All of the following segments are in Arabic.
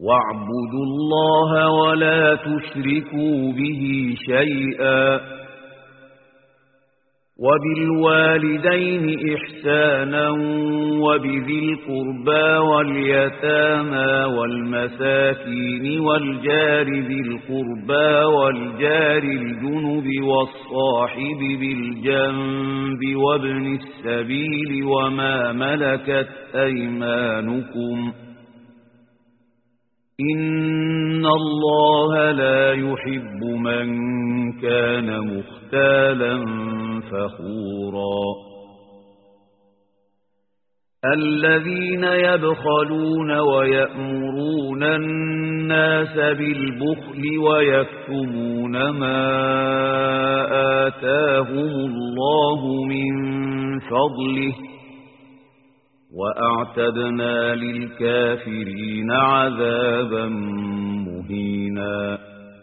واعبدوا الله ولا تشركوا به شيئا وبالوالدين إحسانا وبذي القربى واليتامى والمساكين والجار ذي القربى والجار الجنب والصاحب بالجنب وابن السبيل وما ملكت أيمانكم إن الله لا يحب من كان مختالا فخورا الذين يبخلون ويأمرون الناس بالبخل ويكتمون ما آتاهم الله من فضله وأعتدنا للكافرين عذابا مهينا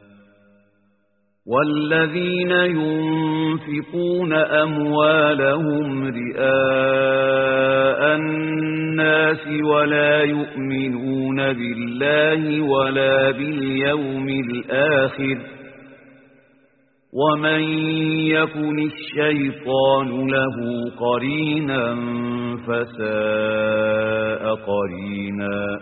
والذين ينفقون أموالهم رئاء الناس ولا يؤمنون بالله ولا باليوم الآخر ومن يكن الشيطان له قرينا فساء قرينا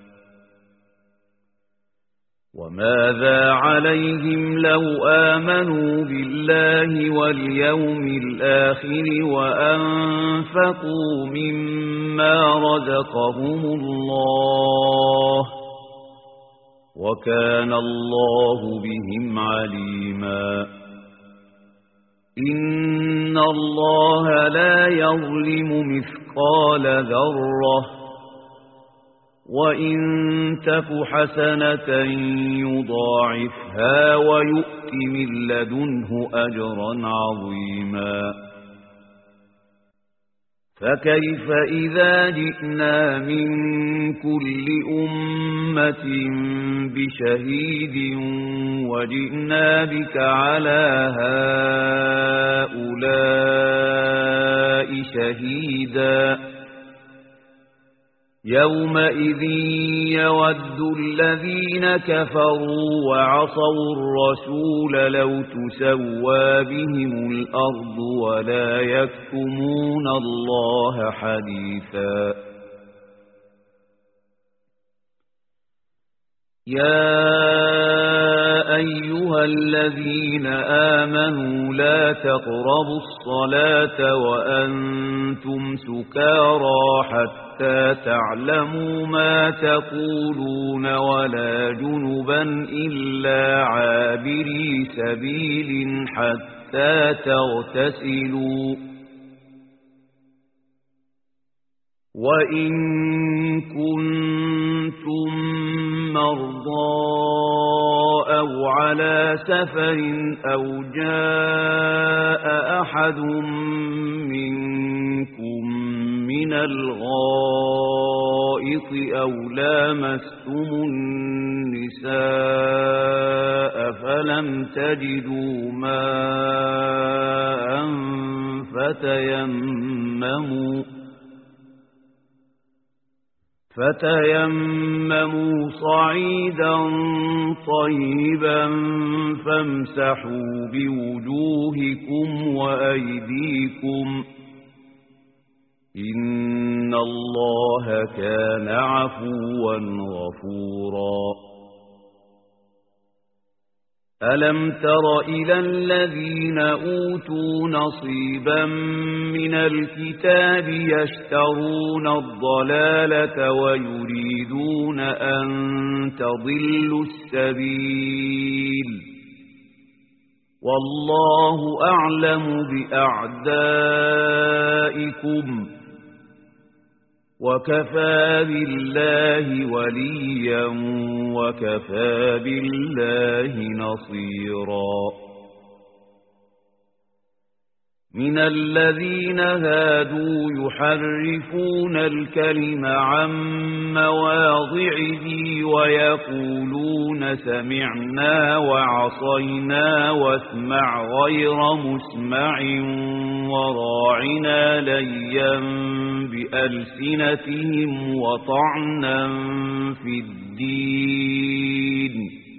وماذا عليهم لو آمنوا بالله واليوم الآخر وأنفقوا مما رزقهم الله وكان الله بهم عليما إن الله لا يظلم مثقال ذرة وإن تك حسنة يضاعفها ويؤت من لدنه أجرا عظيما فكيف إذا جئنا من كل أمة بشهيد وجئنا بك على هؤلاء شهيدا يومئذ يود الذين كفروا وعصوا الرسول لو تسوى بهم الأرض ولا يكتمون الله حديثا يا أيها الذين آمنوا لا تقربوا الصلاة وأنتم سكارى حتى تعلموا ما تقولون ولا جنبا إلا عابري سبيل حتى تغتسلوا وإن كنتم مرضى أو على سفر أو جاء أحد منكم من الغائط أو لامستم النساء فلم تجدوا ماء فتيمموا صعيدا طيبا فامسحوا بوجوهكم وأيديكم إن الله كان عفوا غفورا ألم تر إلى الذين أوتوا نصيبا من الكتاب يشترون الضلالة ويريدون أن تضلوا السبيل والله أعلم بأعدائكم وكفى بالله وليا وكفى بالله نصيرا من الذين هادوا يحرفون الكلم عن مواضعه ويقولون سمعنا وعصينا واسمع غير مسمع وراعنا ليا بألسنتهم وطعنا في الدين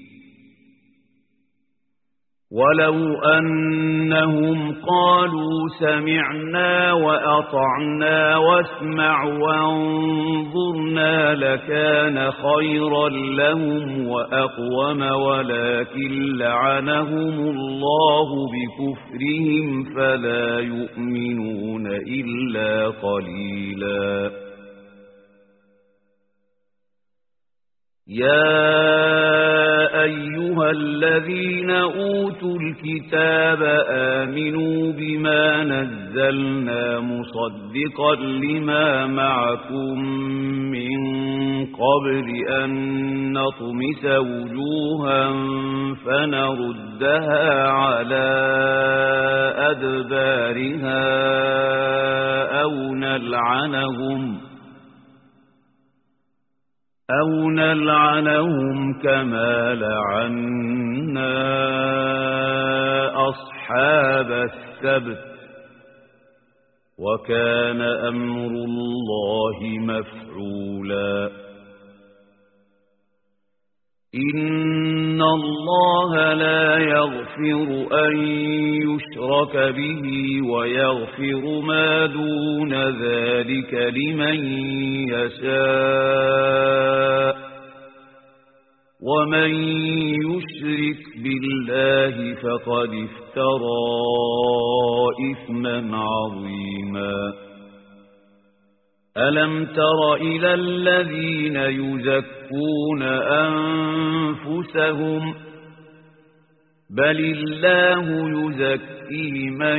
ولو أنهم قالوا سمعنا وأطعنا واسمع وانظرنا لكان خيرا لهم وأقوم ولكن لعنهم الله بكفرهم فلا يؤمنون إلا قليلا يا أيها الذين أوتوا الكتاب آمنوا بما نزلنا مصدقا لما معكم من قبل أن نطمس وجوها فنردها على أدبارها أو نلعنهم كما لعنا أصحاب السبت وكان أمر الله مفعولا إن الله لا يغفر أن يشرك به ويغفر ما دون ذلك لمن يشاء ومن يشرك بالله فقد افترى إثما عظيما ألم تر إلى الذين يزكون أنفسهم بل الله يزكي من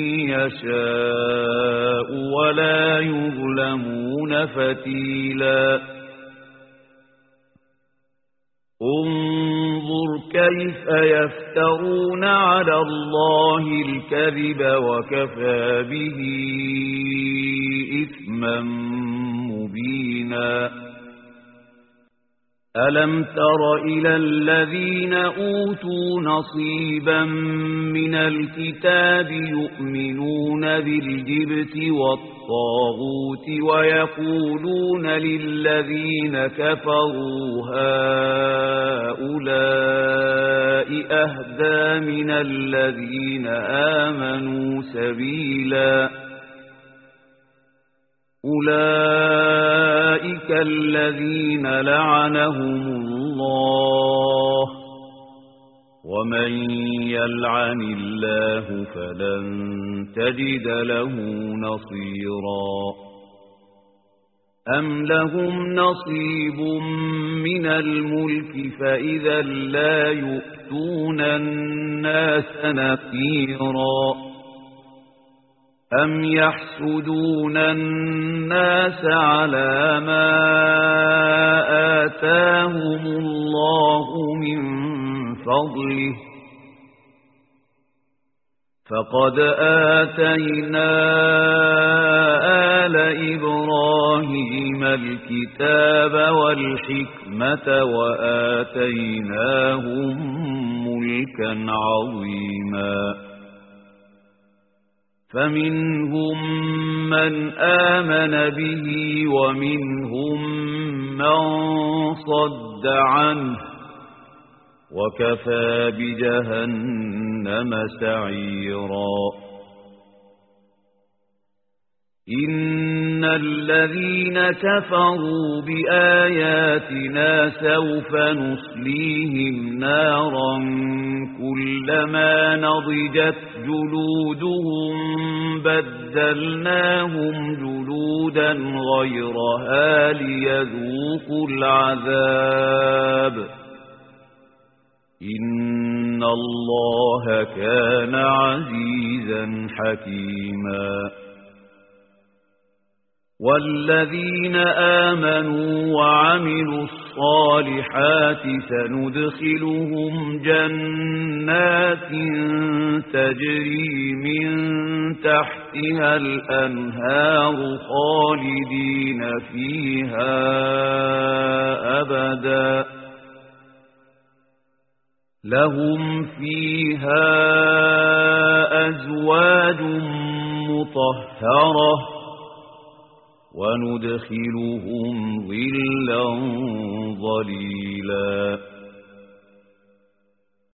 يشاء ولا يظلمون فتيلا انظر كيف يفترون على الله الكذب وكفى به إثما مبينا ألم تر إلى الذين أوتوا نصيبا من الكتاب يؤمنون بالجبت والطاغوت ويقولون للذين كفروا هؤلاء أهدى من الذين آمنوا سبيلا أولئك الذين لعنهم الله ومن يلعن الله فلن تجد له نصيرا أم لهم نصيب من الملك فإذا لا يؤتون الناس نقيرا أم يحسدون الناس على ما آتاهم الله من فضله فقد آتينا آل إبراهيم الكتاب والحكمة وآتيناهم ملكا عظيما فمنهم من آمن به ومنهم من صد عنه وكفى بجهنم سعيرا إن الذين كفروا بآياتنا سوف نصليهم نارا كلما نضجت جلودهم بدلناهم جلودا غيرها ليذوقوا العذاب إن الله كان عزيزا حكيما والذين آمنوا وعملوا الصالحات سندخلهم جنات تجري من تحتها الأنهار خالدين فيها أبدا لهم فيها أزواج مطهرة وندخلهم ظلا ظليلا